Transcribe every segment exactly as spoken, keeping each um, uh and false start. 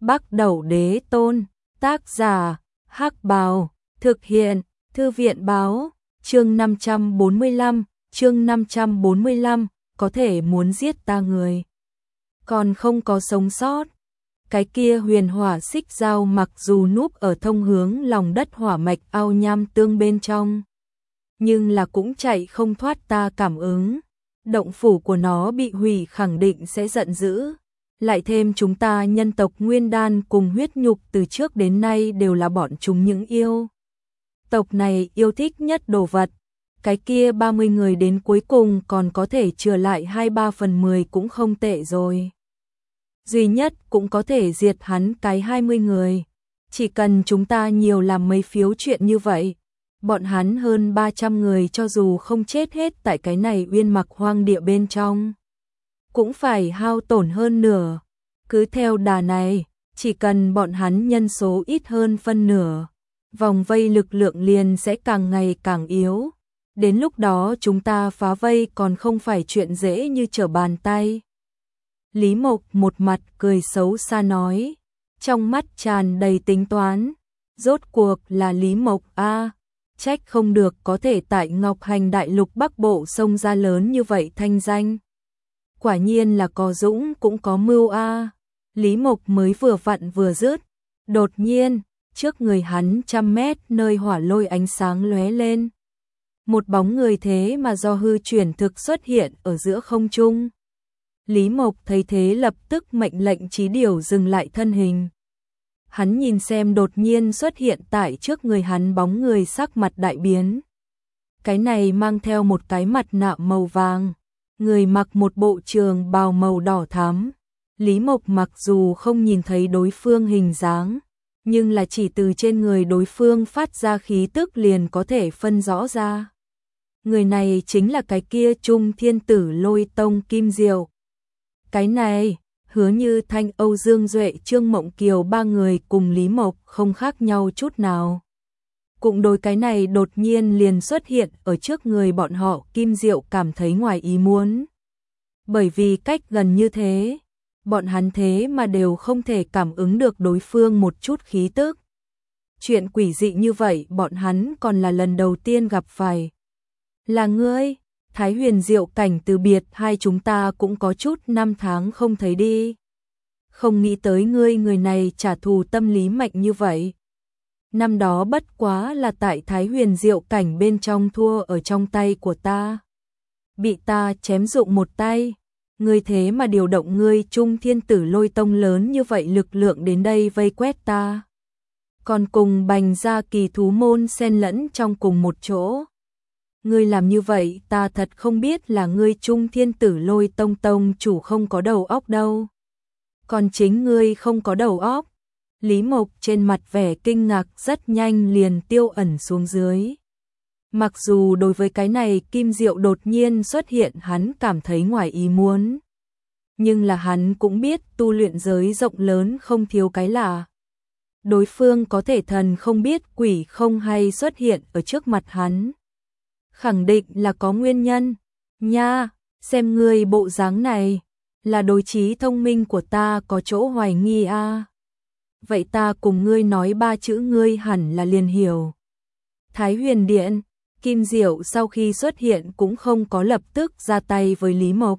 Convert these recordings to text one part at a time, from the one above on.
Bắc Đẩu Đế Tôn, tác giả, Hắc Bào, thực hiện, Thư viện báo, chương năm trăm bốn mươi lăm, chương năm trăm bốn mươi lăm, có thể muốn giết ta người. Còn không có sống sót. Cái kia huyền hỏa xích dao mặc dù núp ở thông hướng lòng đất hỏa mạch ao nham tương bên trong, nhưng là cũng chạy không thoát ta cảm ứng. Động phủ của nó bị hủy khẳng định sẽ giận dữ. Lại thêm chúng ta nhân tộc Nguyên Đan cùng huyết nhục từ trước đến nay đều là bọn chúng những yêu tộc này yêu thích nhất đồ vật. Cái kia ba mươi người đến cuối cùng còn có thể chừa lại hai ba phần mười cũng không tệ rồi. Duy nhất cũng có thể diệt hắn cái hai mươi người. Chỉ cần chúng ta nhiều làm mấy phiếu chuyện như vậy, bọn hắn hơn ba trăm người cho dù không chết hết tại cái này uyên mặc hoang địa bên trong, cũng phải hao tổn hơn nửa. Cứ theo đà này, chỉ cần bọn hắn nhân số ít hơn phân nửa, vòng vây lực lượng liền sẽ càng ngày càng yếu. Đến lúc đó chúng ta phá vây còn không phải chuyện dễ như trở bàn tay. Lý Mộc một mặt cười xấu xa nói, trong mắt tràn đầy tính toán. Rốt cuộc là Lý Mộc a, trách không được có thể tại Ngọc Hành Đại Lục Bắc Bộ xông ra lớn như vậy thanh danh. Quả nhiên là có dũng cũng có mưu a. Lý Mộc mới vừa vặn vừa dứt, đột nhiên, trước người hắn trăm mét nơi hỏa lôi ánh sáng lóe lên. Một bóng người thế mà do hư chuyển thực xuất hiện ở giữa không trung. Lý Mộc thấy thế lập tức mệnh lệnh Chí Điểu dừng lại thân hình. Hắn nhìn xem đột nhiên xuất hiện tại trước người hắn bóng người sắc mặt đại biến. Cái này mang theo một cái mặt nạ màu vàng, người mặc một bộ trường bào màu đỏ thắm. Lý Mộc mặc dù không nhìn thấy đối phương hình dáng, nhưng là chỉ từ trên người đối phương phát ra khí tức liền có thể phân rõ ra. Người này chính là cái kia Trung Thiên Tử Lôi Tông Kim Diệu. Cái này, Hứa Như Thanh, Âu Dương Duệ, Trương Mộng Kiều ba người cùng Lý Mộc không khác nhau chút nào. Cũng đôi cái này đột nhiên liền xuất hiện ở trước người bọn họ, Kim Diệu cảm thấy ngoài ý muốn. Bởi vì cách gần như thế, bọn hắn thế mà đều không thể cảm ứng được đối phương một chút khí tức. Chuyện quỷ dị như vậy bọn hắn còn là lần đầu tiên gặp phải. Là ngươi? Thái Huyền Diệu cảnh từ biệt hai chúng ta cũng có chút năm tháng không thấy đi. Không nghĩ tới ngươi người này trả thù tâm lý mạnh như vậy. Năm đó bất quá là tại Thái Huyền Diệu cảnh bên trong thua ở trong tay của ta. Bị ta chém dụng một tay. Ngươi thế mà điều động ngươi Trung Thiên Tử Lôi Tông lớn như vậy lực lượng đến đây vây quét ta. Còn cùng bành ra kỳ thú môn xen lẫn trong cùng một chỗ. Ngươi làm như vậy ta thật không biết là ngươi Trung Thiên Tử Lôi Tông Tông chủ không có đầu óc đâu. Còn chính ngươi không có đầu óc. Lý Mộc trên mặt vẻ kinh ngạc rất nhanh liền tiêu ẩn xuống dưới. Mặc dù đối với cái này Kim Diệu đột nhiên xuất hiện hắn cảm thấy ngoài ý muốn. Nhưng là hắn cũng biết tu luyện giới rộng lớn không thiếu cái lạ. Đối phương có thể thần không biết quỷ không hay xuất hiện ở trước mặt hắn. Khẳng định là có nguyên nhân. Nha, xem ngươi bộ dáng này, là đối trí thông minh của ta có chỗ hoài nghi a. À. Vậy ta cùng ngươi nói ba chữ ngươi hẳn là liền hiểu. Thái Huyền Điện. Kim Diệu sau khi xuất hiện cũng không có lập tức ra tay với Lý Mộc.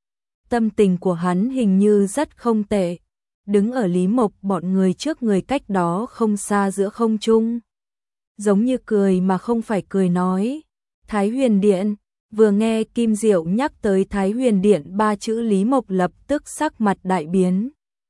Tâm tình của hắn hình như rất không tệ. Đứng ở Lý Mộc bọn người trước người cách đó không xa giữa không trung. Giống như cười mà không phải cười nói. Thái Huyền Điện. Vừa nghe Kim Diệu nhắc tới Thái Huyền Điện ba chữ, Lý Mộc lập tức sắc mặt đại biến.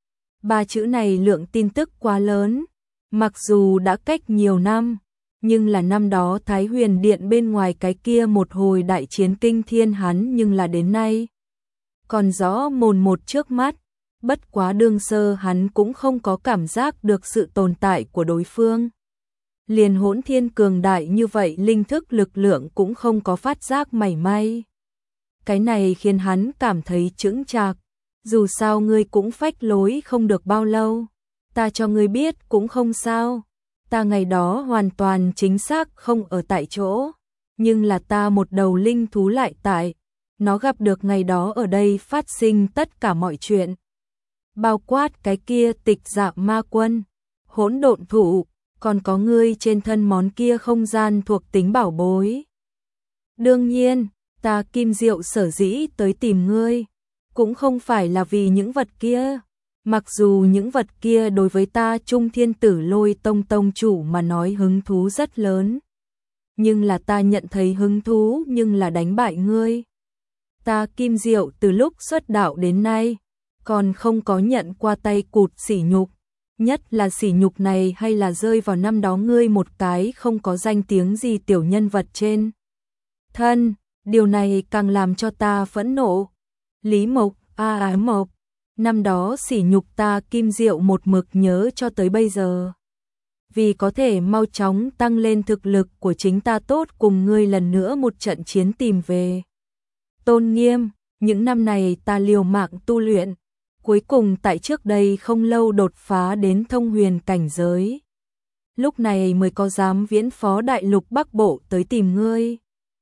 Ba chữ này lượng tin tức quá lớn. Mặc dù đã cách nhiều năm, nhưng là năm đó Thái Huyền Điện bên ngoài cái kia một hồi đại chiến kinh thiên hắn nhưng là đến nay còn rõ mồn một trước mắt. Bất quá đương sơ hắn cũng không có cảm giác được sự tồn tại của đối phương. Liền hỗn thiên cường đại như vậy linh thức lực lượng cũng không có phát giác mảy may. Cái này khiến hắn cảm thấy chững chạc. Dù sao ngươi cũng phách lối không được bao lâu. Ta cho ngươi biết cũng không sao. Ta ngày đó hoàn toàn chính xác không ở tại chỗ. Nhưng là ta một đầu linh thú lại tại. Nó gặp được ngày đó ở đây phát sinh tất cả mọi chuyện. bao quát cái kia Tịch Dạ Ma Quân, Hỗn Độn Thụ, còn có ngươi trên thân món kia không gian thuộc tính bảo bối. Đương nhiên, ta Kim Diệu sở dĩ tới tìm ngươi, cũng không phải là vì những vật kia. Mặc dù những vật kia đối với ta Trung Thiên Tử Lôi Tông tông chủ mà nói hứng thú rất lớn, nhưng là ta nhận thấy hứng thú nhưng là đánh bại ngươi. Ta Kim Diệu từ lúc xuất đạo đến nay, còn không có nhận qua tay cụt sỉ nhục, nhất là sỉ nhục này hay là rơi vào năm đó ngươi một cái không có danh tiếng gì tiểu nhân vật trên thân, điều này càng làm cho ta phẫn nộ. Lý Mộc, a à, Mộc, năm đó sỉ nhục ta Kim Diệu một mực nhớ cho tới bây giờ. Vì có thể mau chóng tăng lên thực lực của chính ta tốt cùng ngươi lần nữa một trận chiến tìm về tôn nghiêm, những năm này ta liều mạng tu luyện, cuối cùng tại trước đây không lâu đột phá đến thông huyền cảnh giới. Lúc này mới có dám viễn phó đại lục Bắc Bộ tới tìm ngươi.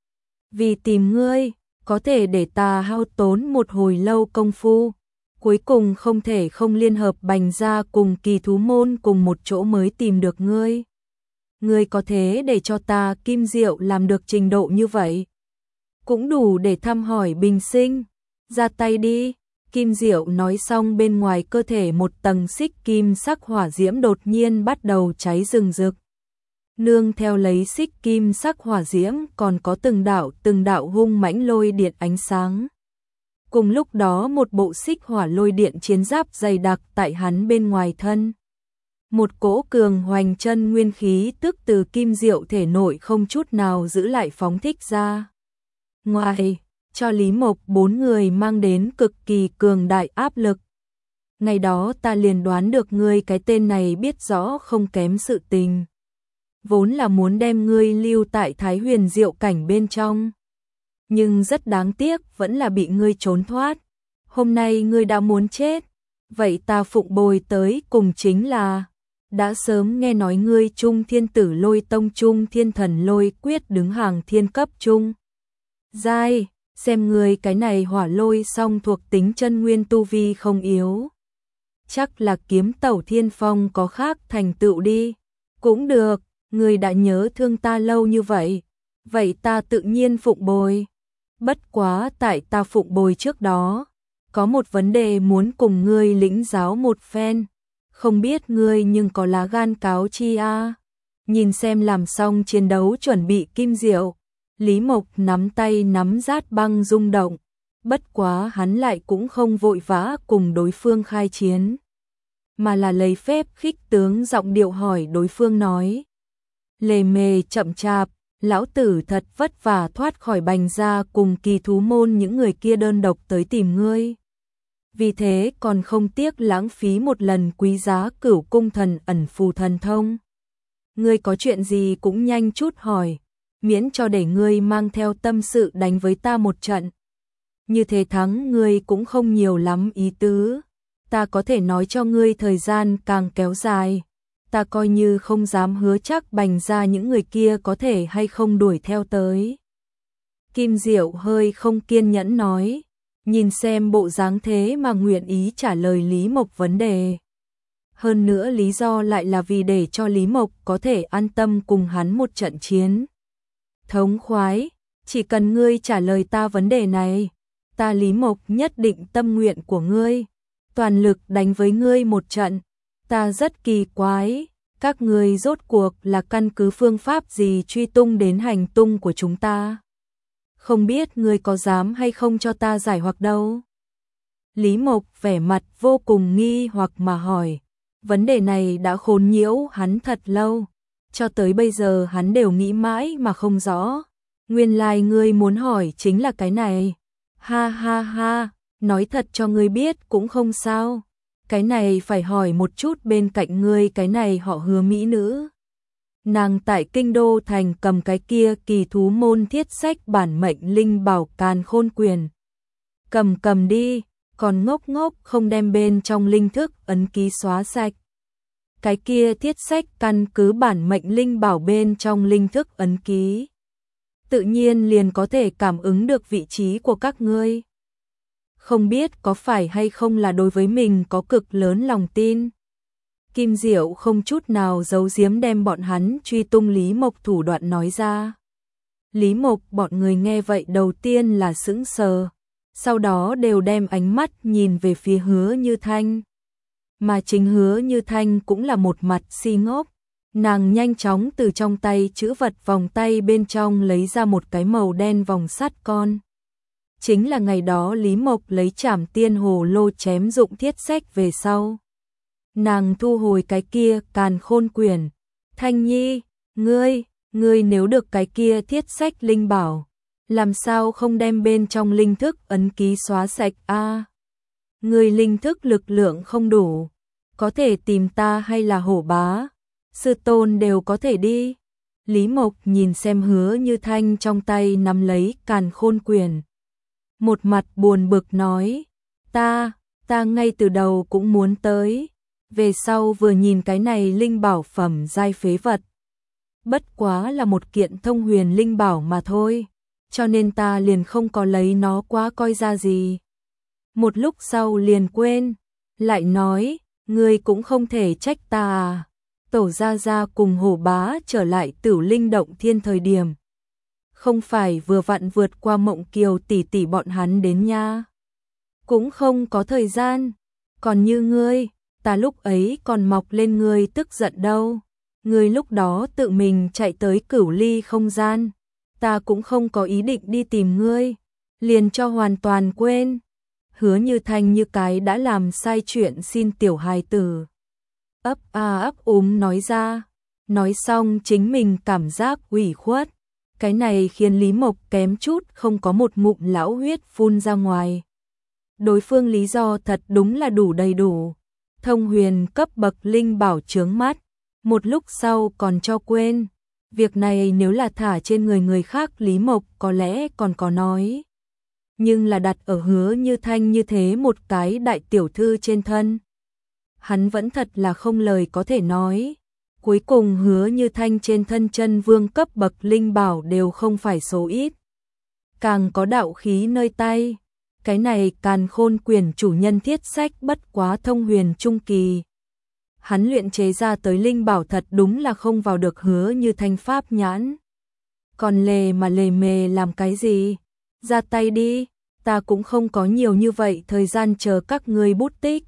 Vì tìm ngươi, có thể để ta hao tốn một hồi lâu công phu, cuối cùng không thể không liên hợp Bành gia cùng Kỳ Thú môn cùng một chỗ mới tìm được ngươi. Ngươi có thế để cho ta Kim Diệu làm được trình độ như vậy, cũng đủ để thăm hỏi bình sinh. Ra tay đi. Kim Diệu nói xong, bên ngoài cơ thể một tầng xích kim sắc hỏa diễm đột nhiên bắt đầu cháy rừng rực. Nương theo lấy xích kim sắc hỏa diễm còn có từng đạo từng đạo hung mãnh lôi điện ánh sáng. Cùng lúc đó một bộ xích hỏa lôi điện chiến giáp dày đặc tại hắn bên ngoài thân. Một cỗ cường hoành chân nguyên khí tức từ Kim Diệu thể nội không chút nào giữ lại phóng thích ra ngoài, cho Lý Mộc bốn người mang đến cực kỳ cường đại áp lực. Ngày đó ta liền đoán được ngươi cái tên này biết rõ không kém sự tình. Vốn là muốn đem ngươi lưu tại Thái Huyền Diệu cảnh bên trong, nhưng rất đáng tiếc vẫn là bị ngươi trốn thoát. Hôm nay ngươi đã muốn chết, vậy ta phụng bồi tới cùng chính là, đã sớm nghe nói ngươi Trung Thiên Tử Lôi Tông Trung Thiên Thần Lôi Quyết đứng hàng thiên cấp trung giai, xem ngươi cái này hỏa lôi song thuộc tính chân nguyên tu vi không yếu, chắc là kiếm tẩu thiên phong có khác thành tựu đi. Cũng được, ngươi đã nhớ thương ta lâu như vậy, vậy ta tự nhiên phụng bồi. Bất quá tại ta phụng bồi trước đó, có một vấn đề muốn cùng ngươi lĩnh giáo một phen, không biết ngươi nhưng có lá gan cáo chi a? À? Nhìn xem làm xong chiến đấu chuẩn bị Kim Diệu, Lý Mộc nắm tay nắm rát băng rung động, bất quá hắn lại cũng không vội vã cùng đối phương khai chiến, mà là lấy phép khích tướng giọng điệu hỏi đối phương nói: lề mề chậm chạp, lão tử thật vất vả thoát khỏi Bành gia cùng Kỳ Thú môn những người kia đơn độc tới tìm ngươi, vì thế còn không tiếc lãng phí một lần quý giá Cửu Cung Thần Ẩn Phù thần thông. Ngươi có chuyện gì cũng nhanh chút hỏi, miễn cho để ngươi mang theo tâm sự đánh với ta một trận. Như thế thắng ngươi cũng không nhiều lắm ý tứ, ta có thể nói cho ngươi thời gian càng kéo dài, ta coi như không dám hứa chắc Bành gia những người kia có thể hay không đuổi theo tới. Kim Diệu hơi không kiên nhẫn nói, nhìn xem bộ dáng thế mà nguyện ý trả lời Lý Mộc vấn đề. Hơn nữa lý do lại là vì để cho Lý Mộc có thể an tâm cùng hắn một trận chiến thống khoái. Chỉ cần ngươi trả lời ta vấn đề này, ta Lý Mộc nhất định tâm nguyện của ngươi, toàn lực đánh với ngươi một trận. Ta rất kỳ quái, các ngươi rốt cuộc là căn cứ phương pháp gì truy tung đến hành tung của chúng ta? Không biết ngươi có dám hay không cho ta giải hoặc đâu? Lý Mộc vẻ mặt vô cùng nghi hoặc mà hỏi. Vấn đề này đã khốn nhiễu hắn thật lâu, cho tới bây giờ hắn đều nghĩ mãi mà không rõ. Nguyên lai ngươi muốn hỏi chính là cái này. Ha ha ha, nói thật cho ngươi biết cũng không sao. Cái này phải hỏi một chút bên cạnh ngươi, cái này họ Hứa mỹ nữ. Nàng tại kinh đô thành cầm cái kia Kỳ Thú môn thiết sách bản mệnh linh bảo Càn Khôn Quyền. Cầm cầm đi, còn ngốc ngốc không đem bên trong linh thức ấn ký xóa sạch. Cái kia thiết sách căn cứ bản mệnh linh bảo bên trong linh thức ấn ký, tự nhiên liền có thể cảm ứng được vị trí của các ngươi. không biết có phải hay không là đối với mình có cực lớn lòng tin. Kim Diệu không chút nào giấu giếm đem bọn hắn truy tung Lý Mộc thủ đoạn nói ra. Lý Mộc bọn người nghe vậy đầu tiên là sững sờ, sau đó đều đem ánh mắt nhìn về phía Hứa Như Thanh. Mà chính Hứa Như Thanh cũng là một mặt si ngốc, nàng nhanh chóng từ trong tay trữ vật vòng tay bên trong lấy ra một cái màu đen vòng sắt con. Chính là ngày đó Lý Mộc lấy Trảm Tiên Hồ Lô chém Dụng Thiết Sách về sau. Nàng thu hồi cái kia Càn Khôn Quyển. Thanh Nhi, ngươi, ngươi nếu được cái kia thiết sách linh bảo, làm sao không đem bên trong linh thức ấn ký xóa sạch a? À, ngươi linh thức lực lượng không đủ, có thể tìm ta hay là Hổ Bá, sư tôn đều có thể đi. Lý Mộc nhìn xem Hứa Như Thanh trong tay nắm lấy Càn Khôn Quyển, một mặt buồn bực nói, ta, ta ngay từ đầu cũng muốn tới, về sau vừa nhìn cái này linh bảo phẩm giai phế vật. Bất quá là một kiện thông huyền linh bảo mà thôi, cho nên ta liền không có lấy nó quá coi ra gì. Một lúc sau liền quên, lại nói, ngươi cũng không thể trách ta à. Tổ Gia Gia cùng Hổ Bá trở lại Tửu Linh Động Thiên thời điểm, không phải vừa vặn vượt qua Mộng Kiều tỷ tỷ bọn hắn đến nha. Cũng không có thời gian, còn như ngươi, ta lúc ấy còn mọc lên ngươi tức giận đâu. Ngươi lúc đó tự mình chạy tới Cửu Ly không gian, ta cũng không có ý định đi tìm ngươi, liền cho hoàn toàn quên. Hứa Như Thanh như cái đã làm sai chuyện xin tiểu hài tử, ấp a ấp úng nói ra, nói xong chính mình cảm giác ủy khuất, cái này khiến Lý Mộc kém chút không có một ngụm lão huyết phun ra ngoài. Đối phương lý do thật đúng là đủ đầy đủ, thông huyền cấp bậc linh bảo chướng mắt, một lúc sau còn cho quên. Việc này nếu là thả trên người người khác Lý Mộc có lẽ còn có nói, nhưng là đặt ở Hứa Như Thanh như thế một cái đại tiểu thư trên thân, hắn vẫn thật là không lời có thể nói. Cuối cùng Hứa Như Thanh trên thân chân vương cấp bậc linh bảo đều không phải số ít, càng có đạo khí nơi tay. Cái này Càn Khôn Quyển chủ nhân thiết sách bất quá thông huyền trung kỳ, hắn luyện chế ra tới linh bảo thật đúng là không vào được Hứa Như Thanh pháp nhãn. Còn lề mà lề mề làm cái gì? Ra tay đi, ta cũng không có nhiều như vậy thời gian chờ các ngươi bút tích.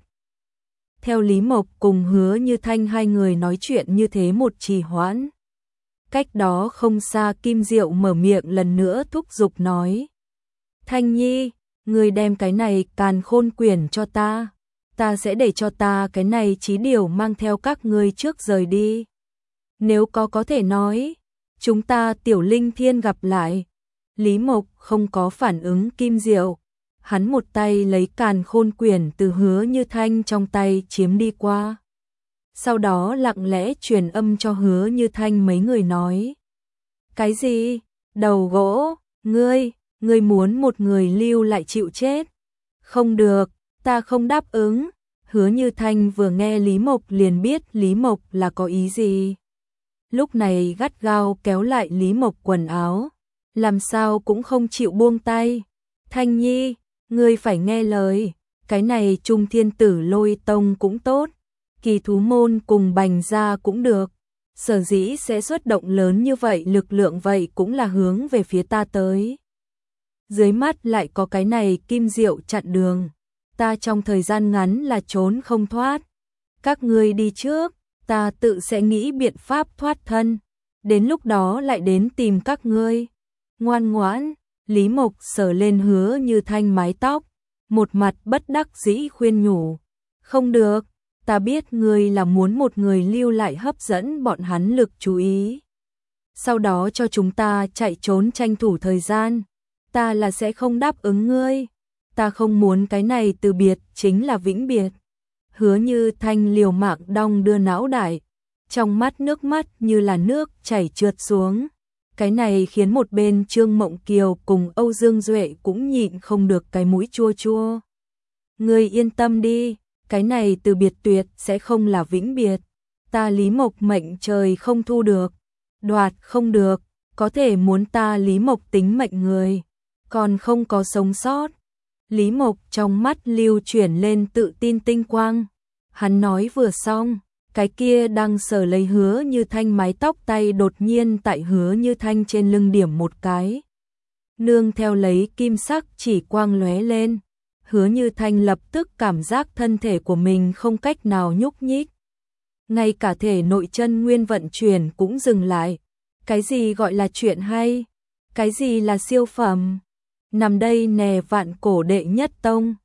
Theo Lý Mộc cùng Hứa Như Thanh hai người nói chuyện như thế một trì hoãn, cách đó không xa Kim Diệu mở miệng lần nữa thúc giục nói, Thanh Nhi, ngươi đem cái này Càn Khôn Quyển cho ta, ta sẽ để cho ta cái này Chí Điều mang theo các ngươi trước rời đi. Nếu có có thể nói, chúng ta Tiểu Linh Thiên gặp lại. Lý Mộc không có phản ứng Kim Diệu, hắn một tay lấy Càn Khôn Quyển từ Hứa Như Thanh trong tay chiếm đi qua. Sau đó lặng lẽ truyền âm cho Hứa Như Thanh mấy người nói, cái gì? Đầu gỗ, ngươi, ngươi muốn một người lưu lại chịu chết? Không được, ta không đáp ứng. Hứa Như Thanh vừa nghe Lý Mộc liền biết Lý Mộc là có ý gì. Lúc này gắt gao kéo lại Lý Mộc quần áo, làm sao cũng không chịu buông tay. Thanh Nhi, ngươi phải nghe lời, cái này Trung Thiên Tử Lôi Tông cũng tốt, Kỳ Thú Môn cùng Bành Gia cũng được. Sở dĩ sẽ xuất động lớn như vậy lực lượng vậy cũng là hướng về phía ta tới. Dưới mắt lại có cái này Kim Diệu chặn đường, ta trong thời gian ngắn là trốn không thoát. Các ngươi đi trước, ta tự sẽ nghĩ biện pháp thoát thân, đến lúc đó lại đến tìm các ngươi. Ngoan ngoãn, Lý Mộc sờ lên Hứa Như Thanh mái tóc, một mặt bất đắc dĩ khuyên nhủ, không được, ta biết ngươi là muốn một người lưu lại hấp dẫn bọn hắn lực chú ý, sau đó cho chúng ta chạy trốn tranh thủ thời gian, ta là sẽ không đáp ứng ngươi, ta không muốn cái này từ biệt chính là vĩnh biệt. Hứa Như Thanh liều mạng đong đưa não đại, trong mắt nước mắt như là nước chảy trượt xuống. Cái này khiến một bên Trương Mộng Kiều cùng Âu Dương Duệ cũng nhịn không được cái mũi chua chua. Ngươi yên tâm đi, cái này từ biệt tuyệt sẽ không là vĩnh biệt. Ta Lý Mộc mệnh trời không thu được, đoạt không được, có thể muốn ta Lý Mộc tính mệnh người, còn không có sống sót. Lý Mộc trong mắt lưu chuyển lên tự tin tinh quang. Hắn nói vừa xong, cái kia đang sờ lấy Hứa Như Thanh mái tóc tay đột nhiên tại Hứa Như Thanh trên lưng điểm một cái. Nương theo lấy kim sắc chỉ quang lóe lên. Hứa Như Thanh lập tức cảm giác thân thể của mình không cách nào nhúc nhích. Ngay cả thể nội chân nguyên vận chuyển cũng dừng lại. Cái gì gọi là chuyện hay? Cái gì là siêu phẩm? Nằm đây nè vạn cổ đệ nhất tông.